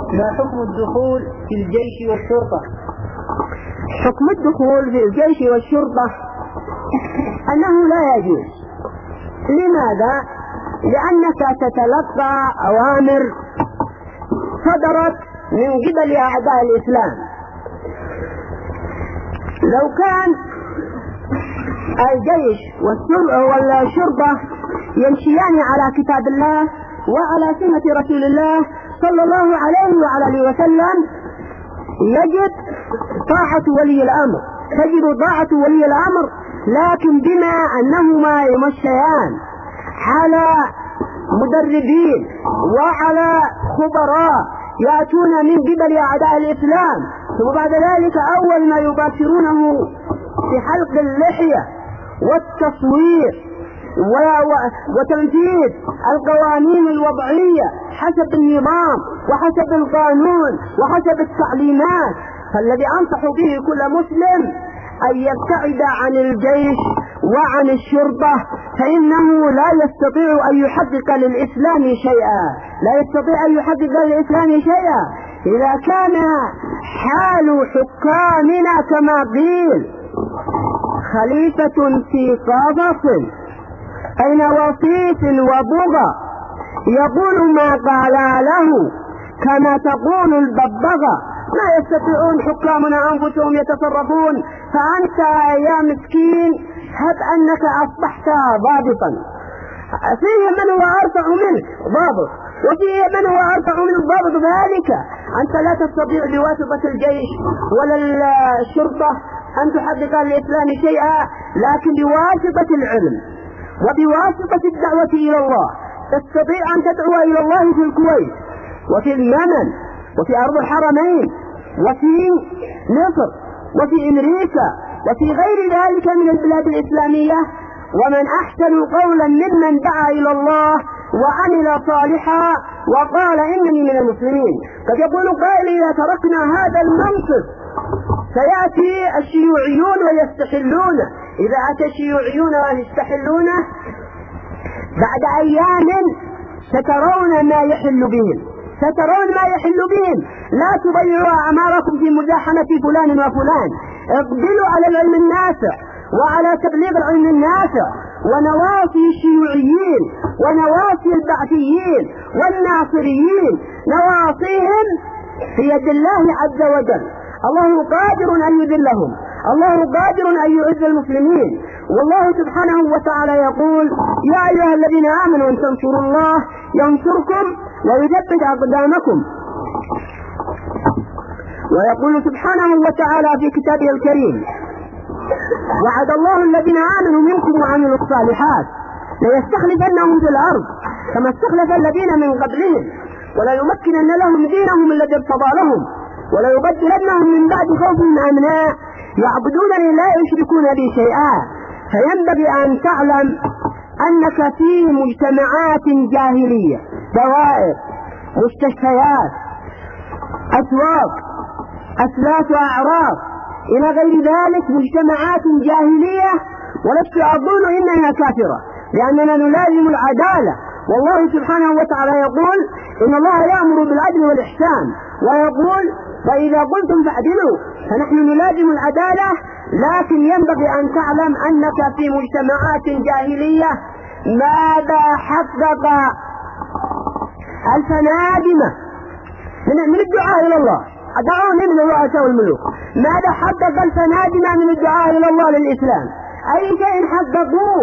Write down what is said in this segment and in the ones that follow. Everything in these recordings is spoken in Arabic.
ما حكم الدخول في الجيش والشرطة؟ حكم الدخول في الجيش والشرطة أنه لا يجوز. لماذا؟ لأنك تتلقى أوامر صدرت من قبل أعداء الإسلام. لو كان الجيش والشرطة يمشيان على كتاب الله وعلى سنة رسول الله صلى الله عليه وعلى وسلم يجب طاعة ولي الأمر، تجب طاعة ولي الأمر، لكن بما أنهما يمشيان على مدربين وعلى خبراء يأتون من قبل أعداء الإسلام، ثم بعد ذلك أول ما يباشرونه في حلق اللحية والتصوير وتنفيذ القوانين الوضعية حسب النظام وحسب القانون وحسب التعليمات. فالذي أنصح به كل مسلم أن يبتعد عن الجيش وعن الشرطة، فإنه لا يستطيع أن يحقق للإسلام شيئا، لا يستطيع أن يحقق للإسلام شيئا إذا كان حال حكامنا كما قيل خليفة في قفص أين وصيف وبغى يقول ما قال له كما تقول الببغة. لا يستطيعون حكامنا أنفسهم يتصرفون، فأنت يا مسكين هب أنك أصبحت ضابطا، فيه من هو أرفع منك ضابط وفيه من هو أرفع منك ضابط، ذلك أنت لا تستطيع بواسطة الجيش ولا الشرطة أن تحقق للإسلام شيئا، لكن بواسطة العلم وبواسطة الدعوة إلى الله تستطيع أن تدعو إلى الله في الكويت وفي اليمن وفي أرض الحرمين وفي مصر وفي أمريكا وفي غير ذلك من البلاد الإسلامية. ومن أحسن قولا ممن دعا إلى الله وعمل صالحا وقال إنني من المسلمين. قد يقول قائل إذا تركنا هذا المنصب سيأتي الشيوعيون ويستحلونه، إذا أتى الشيوعيون ويستحلونه بعد أيام سترون ما يحل بهم، سترون ما يحل بهم. لا تضيعوا أعماركم في مزاحمة فلان وفلان، اقبلوا على العلم النافع وعلى تبليغ العلم النافع. ونواصي الشيوعيين ونواصي البعثيين والناصريين نواصيهم في يد الله عز وجل، الله قادر أن يذلهم، الله قادر أن يعز المسلمين. والله سبحانه وتعالى يقول يا أيها الذين آمنوا إن تنصروا الله ينصركم ويثبت أقدامكم. ويقول سبحانه وتعالى في كتابه الكريم وعد الله الذين آمنوا منكم وعملوا الصالحات ليستخلفنهم في الأرض كما استخلف الذين من قبلهم ولا يمكنن لهم دينهم الذي ارتضى لهم ولا يبدلنهم من بعد خوفهم أمنا يعبدونني لا يشركون بي شيئا. فينبغي أن تعلم أنك في مجتمعات جاهلية، دوائر، مستشفيات، أسواق، أسلاك وأعراض إلى غير ذلك، مجتمعات جاهلية. ولست أظن إنها كافرة لأننا نلازم العدالة، والله سبحانه وتعالى يقول إن الله يأمر بالعدل والإحسان، ويقول فإذا قلتم فاعدلوا، فنحن نلازم العدالة. لكن ينبغي أن تعلم أنك في مجتمعات جاهلية. ماذا حقق الفنادمة من الدعاء إلى الله؟ دعوهم من الرؤساء والملوك. ماذا حقق الفنادمة من الدعاء إلى الله للإسلام؟ أي شيء حققوه؟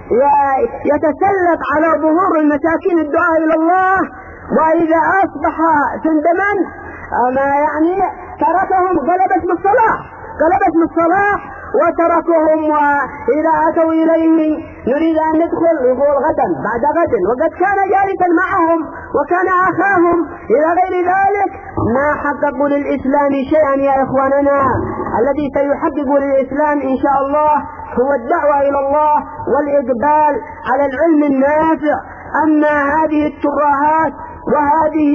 يتسلط على ظهور المساكين الدعاء إلى الله، وإذا أصبح سندما ما يعني تركهم غلبة من الصلاح وتركهم. وإذا أتوا إليه نريد أن ندخل يقول غدا بعد غد، وقد كان جالسا معهم وكان أخاهم إلى غير ذلك. ما حققوا للإسلام شيئا يا إخواننا. الذي سيحقق للإسلام إن شاء الله هو الدعوة إلى الله والإقبال على العلم النافع. أما هذه الترهات وهذه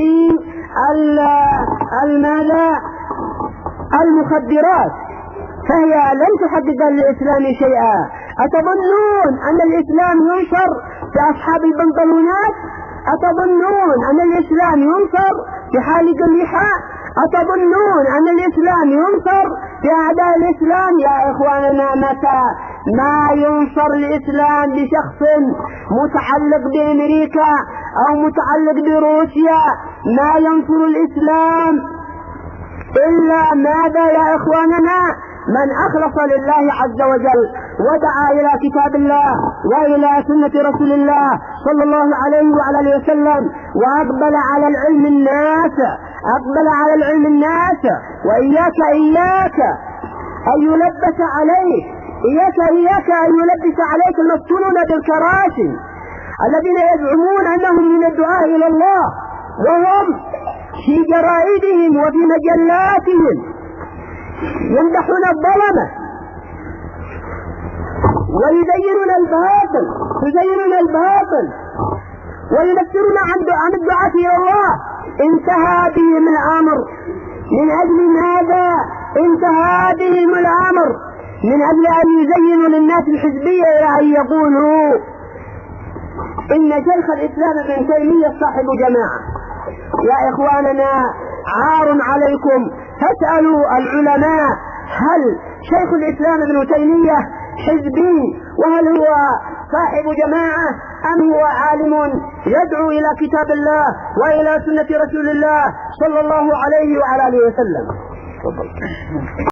المخدرات فهي لن تحقق للإسلام شيئا. أتظنون أن الإسلام ينشر في أصحاب البنطلونات؟ أتظنون أن الإسلام ينصر في حال اللحاء؟ أتظنون أن الإسلام ينصر في أعداء الإسلام؟ يا إخواننا، متى ما ينصر الإسلام بشخص متعلق بأمريكا أو متعلق بروسيا، ما ينصر الإسلام إلا ماذا يا إخواننا؟ من أخلص لله عز وجل ودعا إلى كتاب الله وإلى سنة رسول الله صلى الله عليه وعلى آله وسلم، وأقبل على العلم الناس، وإياك أن يلبس عليك، إياك أن يلبس عليك المفتونون بالكراسي الذين يزعمون أنهم من الدعاء إلى الله، وهم في جرائدهم وفي مجلاتهم يمدحون الظلمة ويزينون الباطل وينفرون عن الدعاة إلى الله. انتهى بهم الأمر. من أجل ماذا انتهى بهم الأمر؟ من أجل أن يزينوا للناس الحزبية إلى أن يقولوا إن شيخ الإسلام ابن تيمية صاحب جماعة. يا إخواننا، عار عليكم، فاسألوا العلماء هل شيخ الإسلام ابن تيمية حزبي وهل هو صاحب جماعة أم هو عالم يدعو إلى كتاب الله وإلى سنة رسول الله صلى الله عليه وعلى آله وسلم؟